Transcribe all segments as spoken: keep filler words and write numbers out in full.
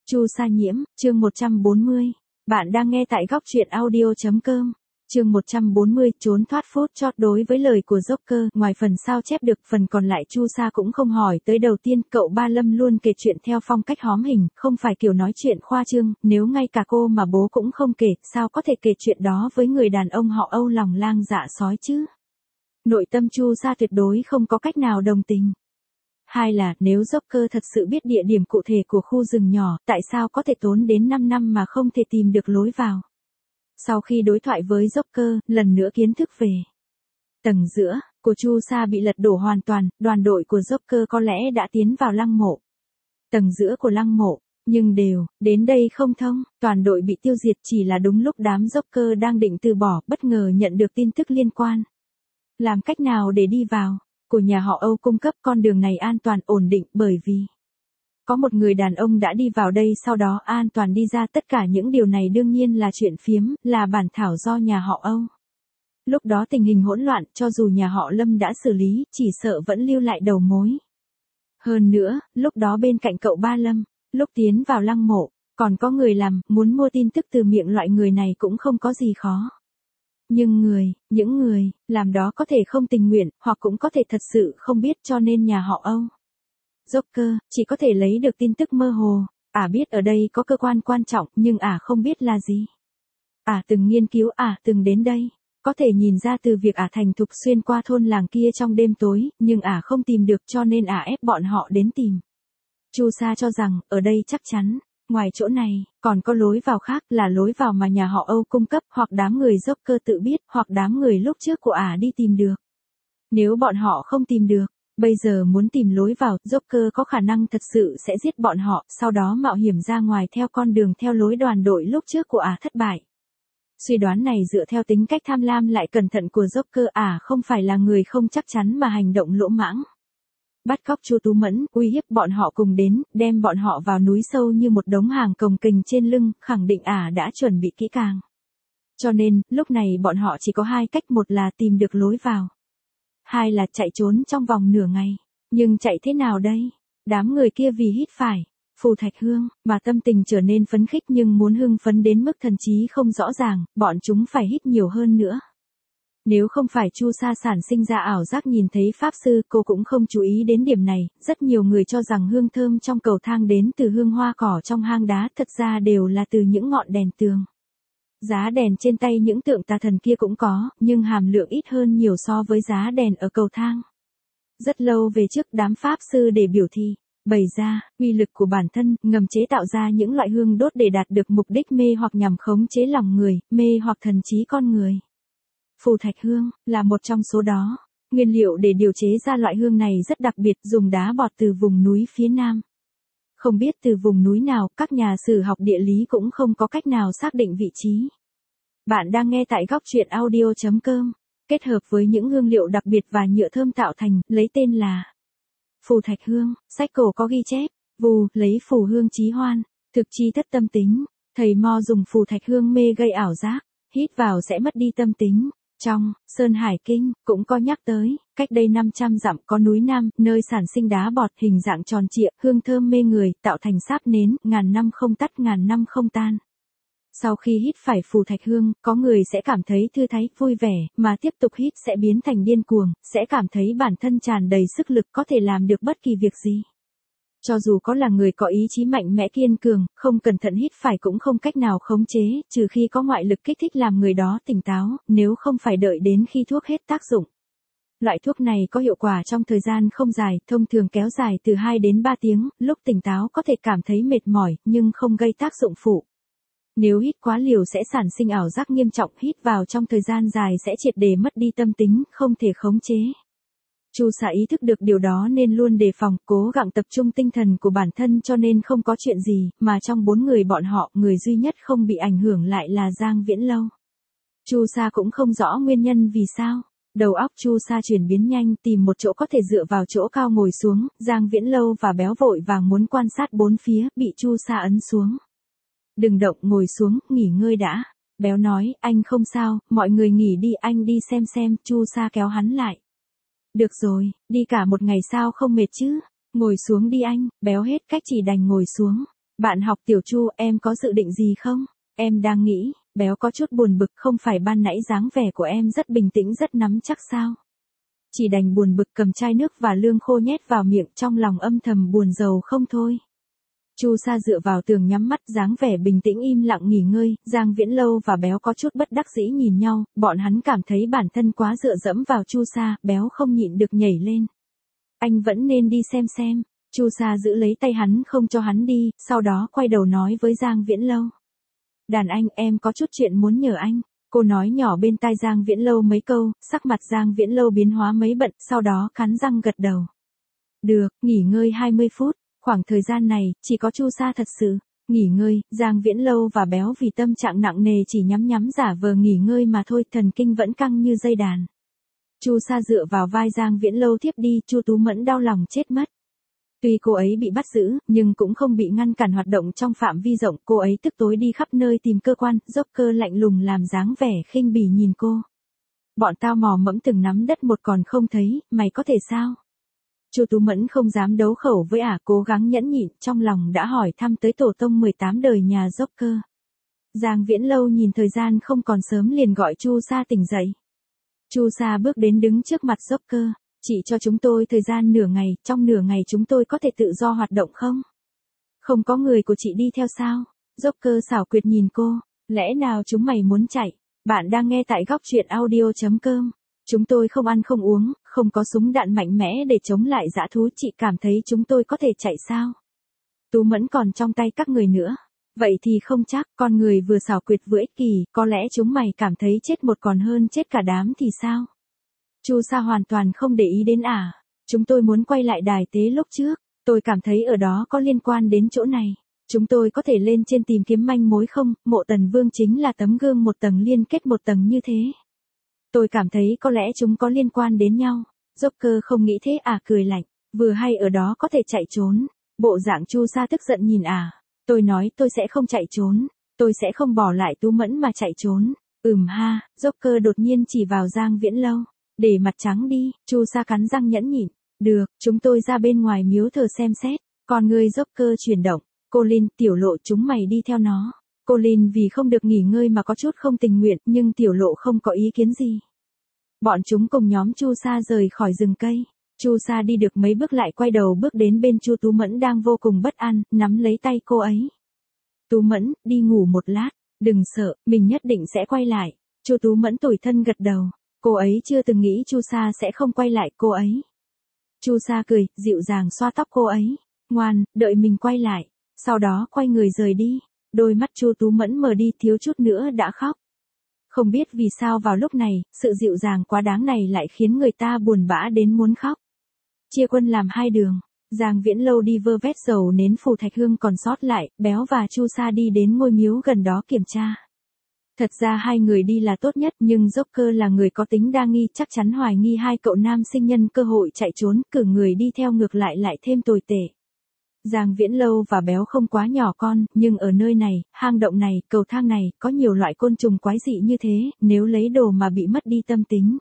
Chu Sa Nhiễm, chương một trăm bốn mươi. Bạn đang nghe tại góc truyện audio chấm com. Chương một trăm bốn mươi, trốn thoát phốt chót. Đối với lời của Joker, ngoài phần sao chép được, phần còn lại Chu Sa cũng không hỏi tới. Đầu tiên, cậu Ba Lâm luôn kể chuyện theo phong cách hóm hình, không phải kiểu nói chuyện khoa trương, nếu ngay cả cô mà bố cũng không kể, sao có thể kể chuyện đó với người đàn ông họ Âu lòng lang dạ sói chứ? Nội tâm Chu Sa tuyệt đối không có cách nào đồng tình. Hai là, nếu Joker thật sự biết địa điểm cụ thể của khu rừng nhỏ, tại sao có thể tốn đến năm năm mà không thể tìm được lối vào? Sau khi đối thoại với Joker, lần nữa kiến thức về tầng giữa của Chu Sa bị lật đổ hoàn toàn, đoàn đội của Joker có lẽ đã tiến vào lăng mộ. Tầng giữa của lăng mộ, nhưng đều, đến đây không thông, toàn đội bị tiêu diệt chỉ là đúng lúc đám Joker đang định từ bỏ, bất ngờ nhận được tin tức liên quan. Làm cách nào để đi vào? Của nhà họ Âu cung cấp con đường này an toàn ổn định bởi vì có một người đàn ông đã đi vào đây sau đó an toàn đi ra. Tất cả những điều này đương nhiên là chuyện phiếm, là bản thảo do nhà họ Âu. Lúc đó tình hình hỗn loạn, cho dù nhà họ Lâm đã xử lý, chỉ sợ vẫn lưu lại đầu mối. Hơn nữa, lúc đó bên cạnh cậu Ba Lâm, lúc tiến vào lăng mộ, còn có người làm, muốn mua tin tức từ miệng loại người này cũng không có gì khó. Nhưng người, những người, làm đó có thể không tình nguyện, hoặc cũng có thể thật sự không biết, cho nên nhà họ Âu. Joker, chỉ có thể lấy được tin tức mơ hồ, ả à biết ở đây có cơ quan quan trọng, nhưng ả à không biết là gì. Ả à từng nghiên cứu, ả à từng đến đây, có thể nhìn ra từ việc ả à thành thục xuyên qua thôn làng kia trong đêm tối, nhưng ả à không tìm được cho nên ả à ép bọn họ đến tìm. Chu Sa cho rằng, ở đây chắc chắn. Ngoài chỗ này, còn có lối vào khác, là lối vào mà nhà họ Âu cung cấp, hoặc đám người Joker tự biết, hoặc đám người lúc trước của ả đi tìm được. Nếu bọn họ không tìm được, bây giờ muốn tìm lối vào, Joker có khả năng thật sự sẽ giết bọn họ, sau đó mạo hiểm ra ngoài theo con đường theo lối đoàn đội lúc trước của ả thất bại. Suy đoán này dựa theo tính cách tham lam lại cẩn thận của Joker, ả không phải là người không chắc chắn mà hành động lỗ mãng. Bắt cóc Chu Tú Mẫn, uy hiếp bọn họ cùng đến, đem bọn họ vào núi sâu như một đống hàng cồng kềnh trên lưng, khẳng định ả đã chuẩn bị kỹ càng. Cho nên, lúc này bọn họ chỉ có hai cách, một là tìm được lối vào. Hai là chạy trốn trong vòng nửa ngày. Nhưng chạy thế nào đây? Đám người kia vì hít phải Phù Thạch Hương, mà tâm tình trở nên phấn khích, nhưng muốn hưng phấn đến mức thần trí không rõ ràng, bọn chúng phải hít nhiều hơn nữa. Nếu không phải Chu Sa sản sinh ra ảo giác nhìn thấy Pháp Sư, cô cũng không chú ý đến điểm này. Rất nhiều người cho rằng hương thơm trong cầu thang đến từ hương hoa cỏ trong hang đá, thật ra đều là từ những ngọn đèn tường. Giá đèn trên tay những tượng tà thần kia cũng có, nhưng hàm lượng ít hơn nhiều so với giá đèn ở cầu thang. Rất lâu về trước, đám Pháp Sư để biểu thị, bày ra, uy lực của bản thân, ngầm chế tạo ra những loại hương đốt để đạt được mục đích mê hoặc nhằm khống chế lòng người, mê hoặc thần trí con người. Phù Thạch Hương, là một trong số đó. Nguyên liệu để điều chế ra loại hương này rất đặc biệt, dùng đá bọt từ vùng núi phía Nam. Không biết từ vùng núi nào, các nhà sử học địa lý cũng không có cách nào xác định vị trí. Bạn đang nghe tại góc truyện audio chấm com, kết hợp với những hương liệu đặc biệt và nhựa thơm tạo thành, lấy tên là Phù Thạch Hương. Sách cổ có ghi chép, vù, lấy phù hương chí hoan, thực chi thất tâm tính. Thầy Mo dùng Phù Thạch Hương mê gây ảo giác, hít vào sẽ mất đi tâm tính. Trong Sơn Hải Kinh cũng có nhắc tới, cách đây năm trăm dặm có núi Nam, nơi sản sinh đá bọt hình dạng tròn trịa, hương thơm mê người, tạo thành sáp nến, ngàn năm không tắt, ngàn năm không tan. Sau khi hít phải Phù Thạch Hương, có người sẽ cảm thấy thư thái, vui vẻ, mà tiếp tục hít sẽ biến thành điên cuồng, sẽ cảm thấy bản thân tràn đầy sức lực, có thể làm được bất kỳ việc gì. Cho dù có là người có ý chí mạnh mẽ kiên cường, không cẩn thận hít phải cũng không cách nào khống chế, trừ khi có ngoại lực kích thích làm người đó tỉnh táo, nếu không phải đợi đến khi thuốc hết tác dụng. Loại thuốc này có hiệu quả trong thời gian không dài, thông thường kéo dài từ hai đến ba tiếng, lúc tỉnh táo có thể cảm thấy mệt mỏi, nhưng không gây tác dụng phụ. Nếu hít quá liều sẽ sản sinh ảo giác nghiêm trọng, hít vào trong thời gian dài sẽ triệt để mất đi tâm tính, không thể khống chế. Chu Sa ý thức được điều đó nên luôn đề phòng, cố gắng tập trung tinh thần của bản thân, cho nên không có chuyện gì, mà trong bốn người bọn họ, người duy nhất không bị ảnh hưởng lại là Giang Viễn Lâu. Chu Sa cũng không rõ nguyên nhân vì sao. Đầu óc Chu Sa chuyển biến nhanh, tìm một chỗ có thể dựa vào chỗ cao ngồi xuống. Giang Viễn Lâu và Béo vội vàng muốn quan sát bốn phía, bị Chu Sa ấn xuống. Đừng động, ngồi xuống, nghỉ ngơi đã. Béo nói, anh không sao, mọi người nghỉ đi, anh đi xem xem. Chu Sa kéo hắn lại. Được rồi, đi cả một ngày sao không mệt chứ? Ngồi xuống đi anh. Béo hết cách chỉ đành ngồi xuống. Bạn học Tiểu Chu, em có dự định gì không? Em đang nghĩ, béo có chút buồn bực, không phải ban nãy dáng vẻ của em rất bình tĩnh rất nắm chắc sao? Chỉ đành buồn bực cầm chai nước và lương khô nhét vào miệng, trong lòng âm thầm buồn rầu không thôi. Chu Sa dựa vào tường nhắm mắt, dáng vẻ bình tĩnh im lặng nghỉ ngơi. Giang Viễn Lâu và Béo có chút bất đắc dĩ nhìn nhau, bọn hắn cảm thấy bản thân quá dựa dẫm vào Chu Sa. Béo không nhịn được nhảy lên. Anh vẫn nên đi xem xem. Chu Sa giữ lấy tay hắn không cho hắn đi, sau đó quay đầu nói với Giang Viễn Lâu. Đàn anh, em có chút chuyện muốn nhờ anh. Cô nói nhỏ bên tai Giang Viễn Lâu mấy câu, sắc mặt Giang Viễn Lâu biến hóa mấy bận, sau đó cắn răng gật đầu. Được, nghỉ ngơi hai mươi phút. Khoảng thời gian này, chỉ có Chu Sa thật sự nghỉ ngơi. Giang Viễn Lâu và Béo vì tâm trạng nặng nề chỉ nhắm nhắm giả vờ nghỉ ngơi mà thôi, thần kinh vẫn căng như dây đàn. Chu Sa dựa vào vai Giang Viễn Lâu thiếp đi, Chu Tú Mẫn đau lòng chết mất. Tuy cô ấy bị bắt giữ, nhưng cũng không bị ngăn cản hoạt động trong phạm vi rộng, cô ấy tức tối đi khắp nơi tìm cơ quan. Joker lạnh lùng làm dáng vẻ khinh bỉ nhìn cô. Bọn tao mò mẫm từng nắm đất một còn không thấy, mày có thể sao? Chu Tú Mẫn không dám đấu khẩu với ả, cố gắng nhẫn nhịn, trong lòng đã hỏi thăm tới tổ tông mười tám đời nhà Joker. Giang Viễn Lâu nhìn thời gian không còn sớm liền gọi Chu Sa tỉnh dậy. Chu Sa bước đến đứng trước mặt Joker. Chị cho chúng tôi thời gian nửa ngày, trong nửa ngày chúng tôi có thể tự do hoạt động không? Không có người của chị đi theo sao? Joker xảo quyệt nhìn cô. Lẽ nào chúng mày muốn chạy? Bạn đang nghe tại góc truyện audio chấm com. Chúng tôi không ăn không uống, không có súng đạn mạnh mẽ để chống lại dã thú, chị cảm thấy chúng tôi có thể chạy sao? Tú Mẫn còn trong tay các người nữa. Vậy thì không chắc, con người vừa xảo quyệt vừa ích kỷ, có lẽ chúng mày cảm thấy chết một còn hơn chết cả đám thì sao? Chu Sa hoàn toàn không để ý đến ả. À. Chúng tôi muốn quay lại đài tế lúc trước, tôi cảm thấy ở đó có liên quan đến chỗ này. Chúng tôi có thể lên trên tìm kiếm manh mối không? Mộ Tần Vương chính là tấm gương một tầng liên kết một tầng như thế. Tôi cảm thấy có lẽ chúng có liên quan đến nhau. Joker không nghĩ thế à, cười lạnh. Vừa hay ở đó có thể chạy trốn. Bộ dạng Chu Sa tức giận nhìn à. Tôi nói tôi sẽ không chạy trốn. Tôi sẽ không bỏ lại Tú Mẫn mà chạy trốn. Ừm ha, Joker đột nhiên chỉ vào Giang Viễn Lâu. Để mặt trắng đi, Chu Sa cắn răng nhẫn nhịn. Được, chúng tôi ra bên ngoài miếu thờ xem xét. Còn người Joker chuyển động. Colin, Tiểu Lộ chúng mày đi theo nó. Colin vì không được nghỉ ngơi mà có chút không tình nguyện, nhưng Tiểu Lộ không có ý kiến gì. Bọn chúng cùng nhóm Chu Sa rời khỏi rừng cây. Chu Sa đi được mấy bước lại quay đầu bước đến bên Chu Tú Mẫn đang vô cùng bất an, nắm lấy tay cô ấy. Tú Mẫn, đi ngủ một lát, đừng sợ, mình nhất định sẽ quay lại. Chu Tú Mẫn tủi thân gật đầu. Cô ấy chưa từng nghĩ Chu Sa sẽ không quay lại cô ấy. Chu Sa cười, dịu dàng xoa tóc cô ấy. Ngoan, đợi mình quay lại. Sau đó quay người rời đi. Đôi mắt Chu Tú Mẫn mở đi, thiếu chút nữa đã khóc. Không biết vì sao vào lúc này, sự dịu dàng quá đáng này lại khiến người ta buồn bã đến muốn khóc. Chia quân làm hai đường. Giang Viễn Lâu đi vơ vét dầu nến phù thạch hương còn sót lại, Béo và Chu Sa đi đến ngôi miếu gần đó kiểm tra. Thật ra hai người đi là tốt nhất, nhưng Joker là người có tính đa nghi, chắc chắn hoài nghi hai cậu nam sinh nhân cơ hội chạy trốn, cử người đi theo ngược lại lại thêm tồi tệ. Giang Viễn Lâu và Béo không quá nhỏ con, nhưng ở nơi này, hang động này, cầu thang này, có nhiều loại côn trùng quái dị như thế, nếu lấy đồ mà bị mất đi tâm tính.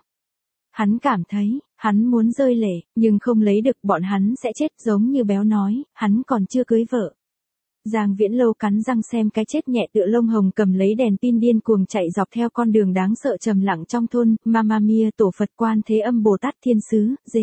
Hắn cảm thấy, hắn muốn rơi lệ, nhưng không lấy được, bọn hắn sẽ chết, giống như Béo nói, hắn còn chưa cưới vợ. Giang Viễn Lâu cắn răng xem cái chết nhẹ, tựa lông hồng cầm lấy đèn pin điên cuồng chạy dọc theo con đường đáng sợ trầm lặng trong thôn. Mama Mia, Tổ Phật, Quan Thế Âm, Bồ Tát, Thiên Sứ, dê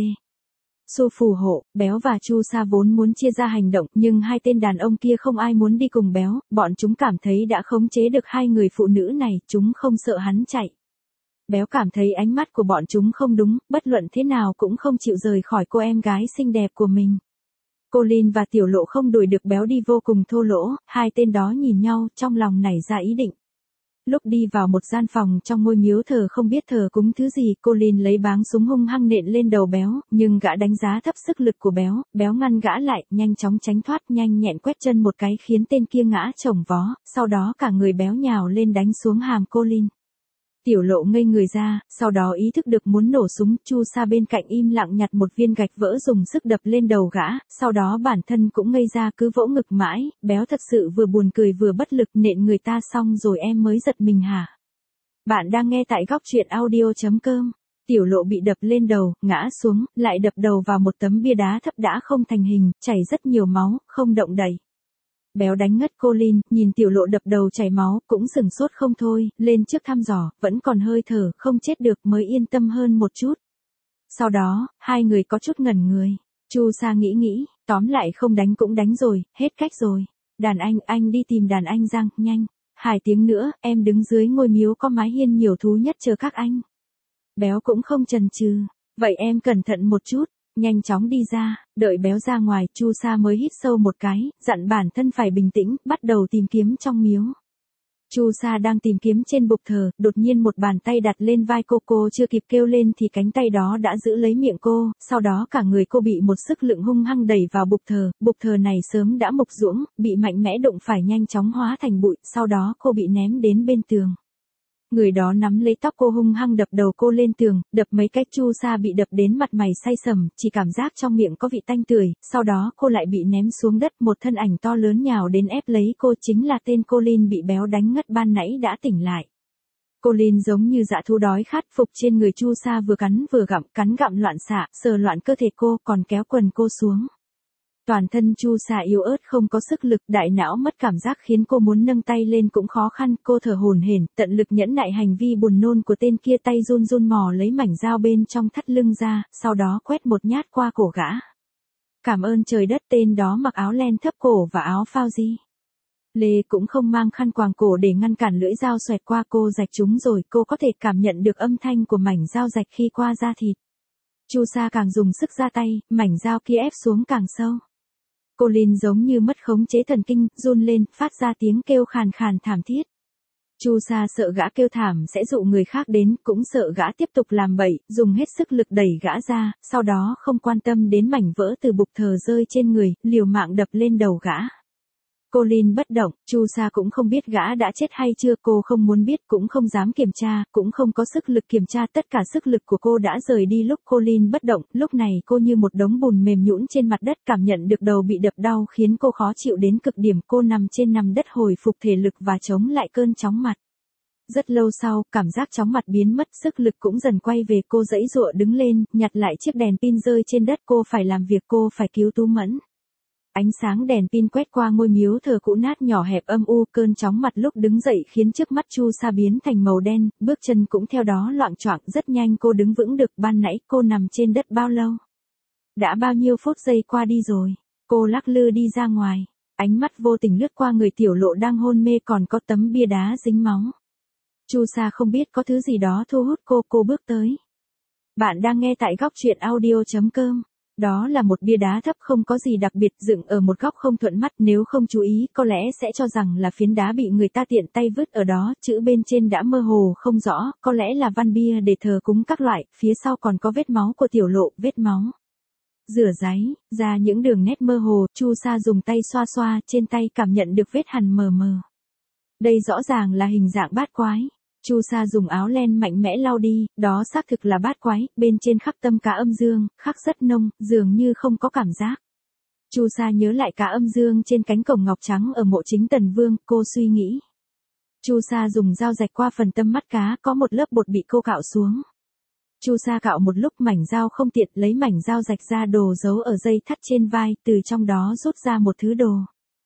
Su phù hộ. Béo và Chu Sa vốn muốn chia ra hành động, nhưng hai tên đàn ông kia không ai muốn đi cùng Béo, bọn chúng cảm thấy đã khống chế được hai người phụ nữ này, chúng không sợ hắn chạy. Béo cảm thấy ánh mắt của bọn chúng không đúng, bất luận thế nào cũng không chịu rời khỏi cô em gái xinh đẹp của mình. Colin và Tiểu Lộ không đuổi được Béo đi vô cùng thô lỗ, hai tên đó nhìn nhau, trong lòng nảy ra ý định. Lúc đi vào một gian phòng trong ngôi miếu thờ không biết thờ cúng thứ gì, Colin lấy báng súng hung hăng nện lên đầu Béo, nhưng gã đánh giá thấp sức lực của Béo, Béo ngăn gã lại, nhanh chóng tránh thoát, nhanh nhẹn quét chân một cái khiến tên kia ngã chồng vó, sau đó cả người Béo nhào lên đánh xuống hàm Colin. Tiểu Lộ ngây người ra, sau đó ý thức được muốn nổ súng, Chu Sa bên cạnh im lặng nhặt một viên gạch vỡ dùng sức đập lên đầu gã, sau đó bản thân cũng ngây ra cứ vỗ ngực mãi. Béo thật sự vừa buồn cười vừa bất lực, nện người ta xong rồi em mới giật mình hả? Bạn đang nghe tại góc truyện audio chấm com. Tiểu Lộ bị đập lên đầu, ngã xuống, lại đập đầu vào một tấm bia đá thấp đã không thành hình, chảy rất nhiều máu, không động đậy. Béo đánh ngất cô Lin, nhìn Tiểu Lộ đập đầu chảy máu, cũng sửng sốt không thôi, lên trước thăm dò, vẫn còn hơi thở, không chết được mới yên tâm hơn một chút. Sau đó, hai người có chút ngẩn người. Chu Sa nghĩ nghĩ, tóm lại không đánh cũng đánh rồi, hết cách rồi. Đàn anh, anh đi tìm đàn anh Giang, nhanh. Hai tiếng nữa, em đứng dưới ngôi miếu có mái hiên nhiều thú nhất chờ các anh. Béo cũng không chần chừ. Vậy em cẩn thận một chút, nhanh chóng đi ra, đợi Béo ra ngoài, Chu Sa mới hít sâu một cái, dặn bản thân phải bình tĩnh, bắt đầu tìm kiếm trong miếu. Chu Sa đang tìm kiếm trên bục thờ, đột nhiên một bàn tay đặt lên vai cô, cô chưa kịp kêu lên thì cánh tay đó đã giữ lấy miệng cô, sau đó cả người cô bị một sức lực hung hăng đẩy vào bục thờ, bục thờ này sớm đã mục ruỗng, bị mạnh mẽ đụng phải nhanh chóng hóa thành bụi, sau đó cô bị ném đến bên tường. Người đó nắm lấy tóc cô hung hăng đập đầu cô lên tường, đập mấy cách Chu Sa bị đập đến mặt mày say sầm, chỉ cảm giác trong miệng có vị tanh tưởi, sau đó cô lại bị ném xuống đất, một thân ảnh to lớn nhào đến ép lấy cô, chính là tên cô Lin bị Béo đánh ngất ban nãy đã tỉnh lại. Cô Lin giống như dã thú đói khát, phục trên người Chu Sa vừa cắn vừa gặm, cắn gặm loạn xạ, sờ loạn cơ thể cô, còn kéo quần cô xuống. Toàn thân Chu Sa yếu ớt không có sức lực, đại não mất cảm giác khiến cô muốn nâng tay lên cũng khó khăn, cô thở hổn hển, tận lực nhẫn nại hành vi buồn nôn của tên kia, tay run run mò lấy mảnh dao bên trong thắt lưng ra, sau đó quét một nhát qua cổ gã. Cảm ơn trời đất, tên đó mặc áo len thấp cổ và áo phao di lê, cũng không mang khăn quàng cổ để ngăn cản lưỡi dao xoẹt qua cô, rạch chúng rồi, cô có thể cảm nhận được âm thanh của mảnh dao rạch khi qua da thịt. Chu Sa càng dùng sức ra tay, mảnh dao kia ép xuống càng sâu. Cô Lin giống như mất khống chế thần kinh, run lên, phát ra tiếng kêu khàn khàn thảm thiết. Chu Sa sợ gã kêu thảm sẽ dụ người khác đến, cũng sợ gã tiếp tục làm bậy, dùng hết sức lực đẩy gã ra, sau đó không quan tâm đến mảnh vỡ từ bục thờ rơi trên người, liều mạng đập lên đầu gã. Cô Lin bất động, Chu Sa cũng không biết gã đã chết hay chưa, cô không muốn biết, cũng không dám kiểm tra, cũng không có sức lực kiểm tra, tất cả sức lực của cô đã rời đi lúc cô Lin bất động, lúc này cô như một đống bùn mềm nhũn trên mặt đất, cảm nhận được đầu bị đập đau khiến cô khó chịu đến cực điểm, cô nằm trên nằm đất hồi phục thể lực và chống lại cơn chóng mặt. Rất lâu sau, cảm giác chóng mặt biến mất, sức lực cũng dần quay về, cô giãy giụa đứng lên, nhặt lại chiếc đèn pin rơi trên đất, cô phải làm việc, cô phải cứu Tú Mẫn. Ánh sáng đèn pin quét qua ngôi miếu thờ cũ nát nhỏ hẹp âm u, cơn chóng mặt lúc đứng dậy khiến trước mắt Chu Sa biến thành màu đen, bước chân cũng theo đó loạng choạng, rất nhanh cô đứng vững được, ban nãy cô nằm trên đất bao lâu? Đã bao nhiêu phút giây qua đi rồi? Cô lắc lư đi ra ngoài, ánh mắt vô tình lướt qua người Tiểu Lộ đang hôn mê, còn có tấm bia đá dính máu. Chu Sa không biết có thứ gì đó thu hút cô, cô bước tới. Bạn đang nghe tại góc truyện audio chấm com. Đó là một bia đá thấp không có gì đặc biệt, dựng ở một góc không thuận mắt, nếu không chú ý có lẽ sẽ cho rằng là phiến đá bị người ta tiện tay vứt ở đó, chữ bên trên đã mơ hồ không rõ, có lẽ là văn bia để thờ cúng các loại, phía sau còn có vết máu của Tiểu Lộ, vết máu rửa ráy ra những đường nét mơ hồ. Chu Sa dùng tay xoa xoa trên tay, cảm nhận được vết hằn mờ mờ. Đây rõ ràng là hình dạng bát quái. Chu Sa dùng áo len mạnh mẽ lau đi, đó xác thực là bát quái, bên trên khắc tâm cá âm dương, khắc rất nông, dường như không có cảm giác. Chu Sa nhớ lại cá âm dương trên cánh cổng ngọc trắng ở mộ chính Tần Vương, cô suy nghĩ. Chu Sa dùng dao rạch qua phần tâm mắt cá, có một lớp bột bị cô cạo xuống. Chu Sa cạo một lúc mảnh dao không tiện, lấy mảnh dao rạch ra đồ giấu ở dây thắt trên vai, từ trong đó rút ra một thứ đồ.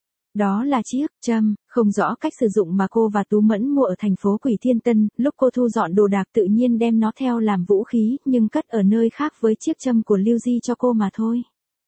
Đó là chiếc châm, không rõ cách sử dụng mà cô và Tú Mẫn mua ở thành phố Quỷ Thiên Tân, lúc cô thu dọn đồ đạc tự nhiên đem nó theo làm vũ khí, nhưng cất ở nơi khác với chiếc châm của Lưu Di cho cô mà thôi.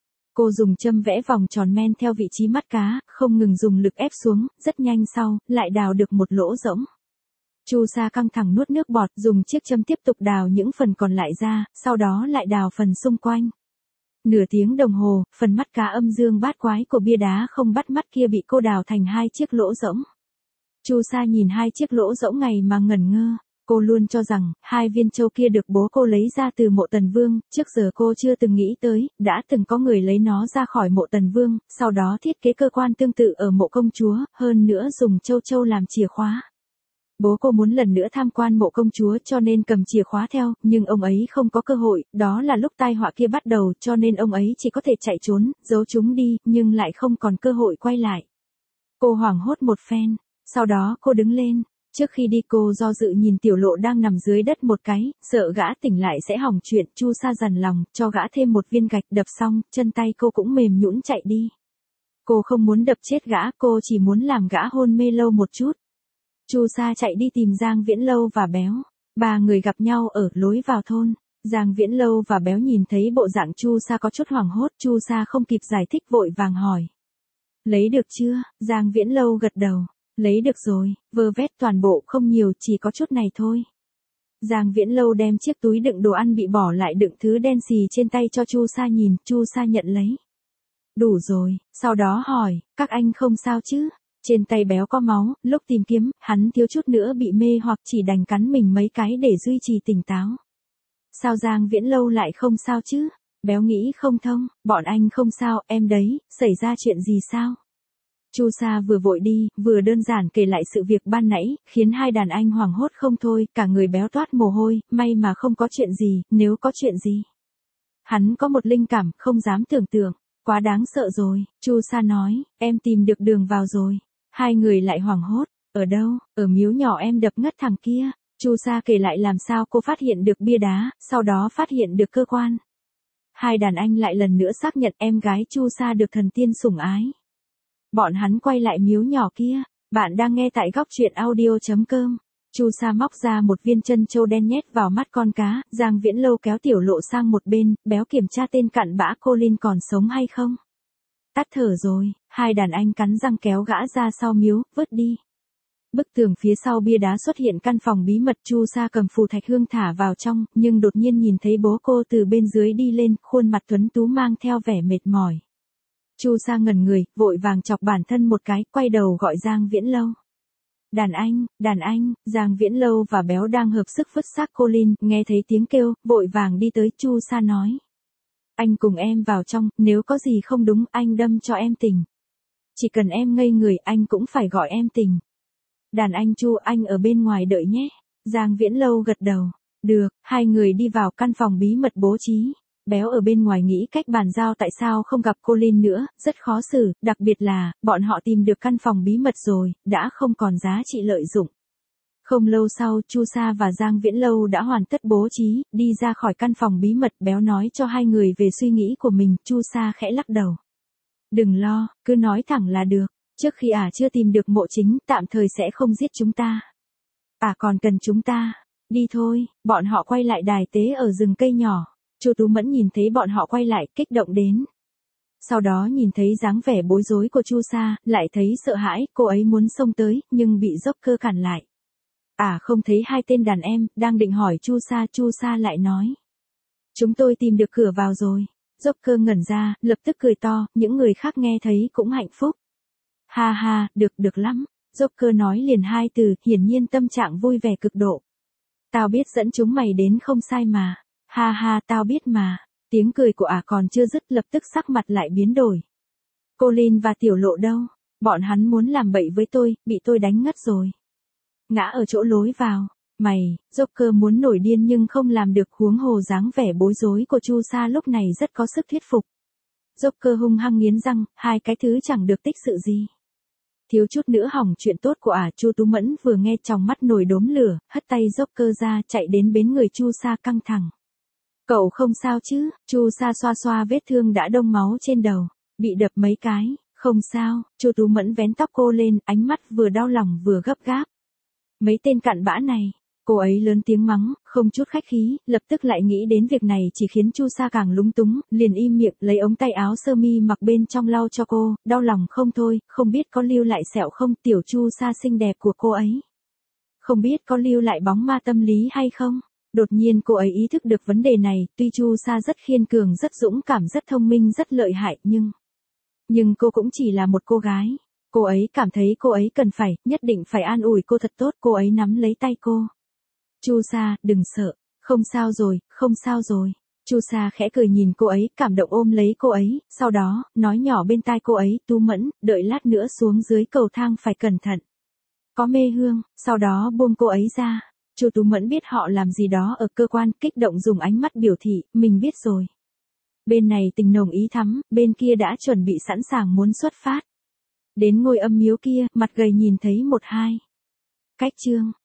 Cô dùng châm vẽ vòng tròn men theo vị trí mắt cá, không ngừng dùng lực ép xuống, rất nhanh sau, lại đào được một lỗ rỗng. Chu Sa căng thẳng nuốt nước bọt, dùng chiếc châm tiếp tục đào những phần còn lại ra, sau đó lại đào phần xung quanh. Nửa tiếng đồng hồ, phần mắt cá âm dương bát quái của bia đá không bắt mắt kia bị cô đào thành hai chiếc lỗ rỗng. Chu Sa nhìn hai chiếc lỗ rỗng ngày mà ngẩn ngơ, cô luôn cho rằng, hai viên châu kia được bố cô lấy ra từ mộ Tần Vương, trước giờ cô chưa từng nghĩ tới, đã từng có người lấy nó ra khỏi mộ Tần Vương, sau đó thiết kế cơ quan tương tự ở mộ công chúa, hơn nữa dùng châu châu làm chìa khóa. Bố cô muốn lần nữa tham quan mộ công chúa cho nên cầm chìa khóa theo, nhưng ông ấy không có cơ hội, đó là lúc tai họa kia bắt đầu, cho nên ông ấy chỉ có thể chạy trốn, giấu chúng đi, nhưng lại không còn cơ hội quay lại. Cô hoảng hốt một phen, sau đó cô đứng lên, trước khi đi cô do dự nhìn Tiểu Lộ đang nằm dưới đất một cái, sợ gã tỉnh lại sẽ hỏng chuyện. Chu Sa dằn lòng, cho gã thêm một viên gạch, đập xong, chân tay cô cũng mềm nhũn chạy đi. Cô không muốn đập chết gã, cô chỉ muốn làm gã hôn mê lâu một chút. Chu Sa chạy đi tìm Giang Viễn Lâu và Béo. Ba người gặp nhau ở lối vào thôn. Giang Viễn Lâu và Béo nhìn thấy bộ dạng Chu Sa có chút hoảng hốt, Chu Sa không kịp giải thích vội vàng hỏi. Lấy được chưa? Giang Viễn Lâu gật đầu. Lấy được rồi, vơ vét toàn bộ không nhiều, chỉ có chút này thôi. Giang Viễn Lâu đem chiếc túi đựng đồ ăn bị bỏ lại đựng thứ đen xì trên tay cho Chu Sa nhìn, Chu Sa nhận lấy. Đủ rồi, sau đó hỏi, các anh không sao chứ? Trên tay Béo có máu, lúc tìm kiếm, hắn thiếu chút nữa bị mê hoặc chỉ đành cắn mình mấy cái để duy trì tỉnh táo. Sao Giang Viễn Lâu lại không sao chứ? Béo nghĩ không thông, bọn anh không sao, em đấy, xảy ra chuyện gì sao? Chu Sa vừa vội đi, vừa đơn giản kể lại sự việc ban nãy, khiến hai đàn anh hoảng hốt không thôi, cả người Béo toát mồ hôi, may mà không có chuyện gì, nếu có chuyện gì. Hắn có một linh cảm, không dám tưởng tượng, quá đáng sợ rồi, Chu Sa nói, em tìm được đường vào rồi. Hai người lại hoảng hốt, ở đâu, ở miếu nhỏ em đập ngất thằng kia. Chu Sa kể lại làm sao cô phát hiện được bia đá, sau đó phát hiện được cơ quan. Hai đàn anh lại lần nữa xác nhận em gái Chu Sa được thần tiên sủng ái. Bọn hắn quay lại miếu nhỏ kia, bạn đang nghe tại góc truyện audio chấm com. Chu Sa móc ra một viên chân châu đen nhét vào mắt con cá, Giang Viễn Lâu kéo Tiểu Lộ sang một bên, Béo kiểm tra tên cặn bã Colin còn sống hay không. Tắt thở rồi, hai đàn anh cắn răng kéo gã ra sau miếu, vứt đi. Bức tường phía sau bia đá xuất hiện căn phòng bí mật, Chu Sa cầm phù thạch hương thả vào trong, nhưng đột nhiên nhìn thấy bố cô từ bên dưới đi lên, khuôn mặt tuấn tú mang theo vẻ mệt mỏi. Chu Sa ngẩn người, vội vàng chọc bản thân một cái, quay đầu gọi Giang Viễn Lâu. Đàn anh, đàn anh, Giang Viễn Lâu và Béo đang hợp sức vứt xác Colin, nghe thấy tiếng kêu, vội vàng đi tới, Chu Sa nói. Anh cùng em vào trong, nếu có gì không đúng, anh đâm cho em tỉnh. Chỉ cần em ngây người, anh cũng phải gọi em tỉnh. Đàn anh Chu, anh ở bên ngoài đợi nhé. Giang Viễn Lâu gật đầu. Được, hai người đi vào căn phòng bí mật bố trí. Béo ở bên ngoài nghĩ cách bàn giao tại sao không gặp Colin nữa, rất khó xử, đặc biệt là, bọn họ tìm được căn phòng bí mật rồi, đã không còn giá trị lợi dụng. Không lâu sau, Chu Sa và Giang Viễn Lâu đã hoàn tất bố trí, đi ra khỏi căn phòng bí mật, Béo nói cho hai người về suy nghĩ của mình, Chu Sa khẽ lắc đầu. Đừng lo, cứ nói thẳng là được, trước khi ả à chưa tìm được mộ chính, tạm thời sẽ không giết chúng ta. Ả à còn cần chúng ta, đi thôi, bọn họ quay lại đài tế ở rừng cây nhỏ, Chu Tú Mẫn nhìn thấy bọn họ quay lại, kích động đến. Sau đó nhìn thấy dáng vẻ bối rối của Chu Sa, lại thấy sợ hãi, cô ấy muốn xông tới, nhưng bị Joker cản lại. À không thấy hai tên đàn em, đang định hỏi Chu Sa, Chu Sa lại nói. Chúng tôi tìm được cửa vào rồi. Joker ngẩn ra, lập tức cười to, những người khác nghe thấy cũng hạnh phúc. Ha ha, được được lắm. Joker nói liền hai từ, hiển nhiên tâm trạng vui vẻ cực độ. Tao biết dẫn chúng mày đến không sai mà. Ha ha, tao biết mà. Tiếng cười của ả à còn chưa dứt, lập tức sắc mặt lại biến đổi. Colin và Tiểu Lộ đâu? Bọn hắn muốn làm bậy với tôi, bị tôi đánh ngất rồi. Ngã ở chỗ lối vào. Mày, Joker muốn nổi điên nhưng không làm được, huống hồ dáng vẻ bối rối của Chu Sa lúc này rất có sức thuyết phục. Joker hung hăng nghiến răng, hai cái thứ chẳng được tích sự gì. Thiếu chút nữa hỏng chuyện tốt của ả. Chu Tú Mẫn vừa nghe trong mắt nổi đốm lửa, hất tay Joker ra, chạy đến bên người Chu Sa căng thẳng. Cậu không sao chứ? Chu Sa xoa xoa vết thương đã đông máu trên đầu, bị đập mấy cái, không sao. Chu Tú Mẫn vén tóc cô lên, ánh mắt vừa đau lòng vừa gấp gáp. Mấy tên cặn bã này, cô ấy lớn tiếng mắng, không chút khách khí, lập tức lại nghĩ đến việc này chỉ khiến Chu Sa càng lúng túng, liền im miệng, lấy ống tay áo sơ mi mặc bên trong lau cho cô, đau lòng không thôi, không biết có lưu lại sẹo không, tiểu Chu Sa xinh đẹp của cô ấy. Không biết có lưu lại bóng ma tâm lý hay không? Đột nhiên cô ấy ý thức được vấn đề này, tuy Chu Sa rất khiên cường, rất dũng cảm, rất thông minh, rất lợi hại, nhưng... Nhưng cô cũng chỉ là một cô gái. Cô ấy cảm thấy cô ấy cần phải, nhất định phải an ủi cô thật tốt, cô ấy nắm lấy tay cô. Chu Sa, đừng sợ, không sao rồi, không sao rồi. Chu Sa khẽ cười nhìn cô ấy, cảm động ôm lấy cô ấy, sau đó, nói nhỏ bên tai cô ấy, Tú Mẫn, đợi lát nữa xuống dưới cầu thang phải cẩn thận. Có mê hương, sau đó buông cô ấy ra. Chu Tú Mẫn biết họ làm gì đó ở cơ quan, kích động dùng ánh mắt biểu thị, mình biết rồi. Bên này tình nồng ý thắm, bên kia đã chuẩn bị sẵn sàng muốn xuất phát. Đến ngôi âm miếu kia, mặt gầy nhìn thấy một hai. Cách chương.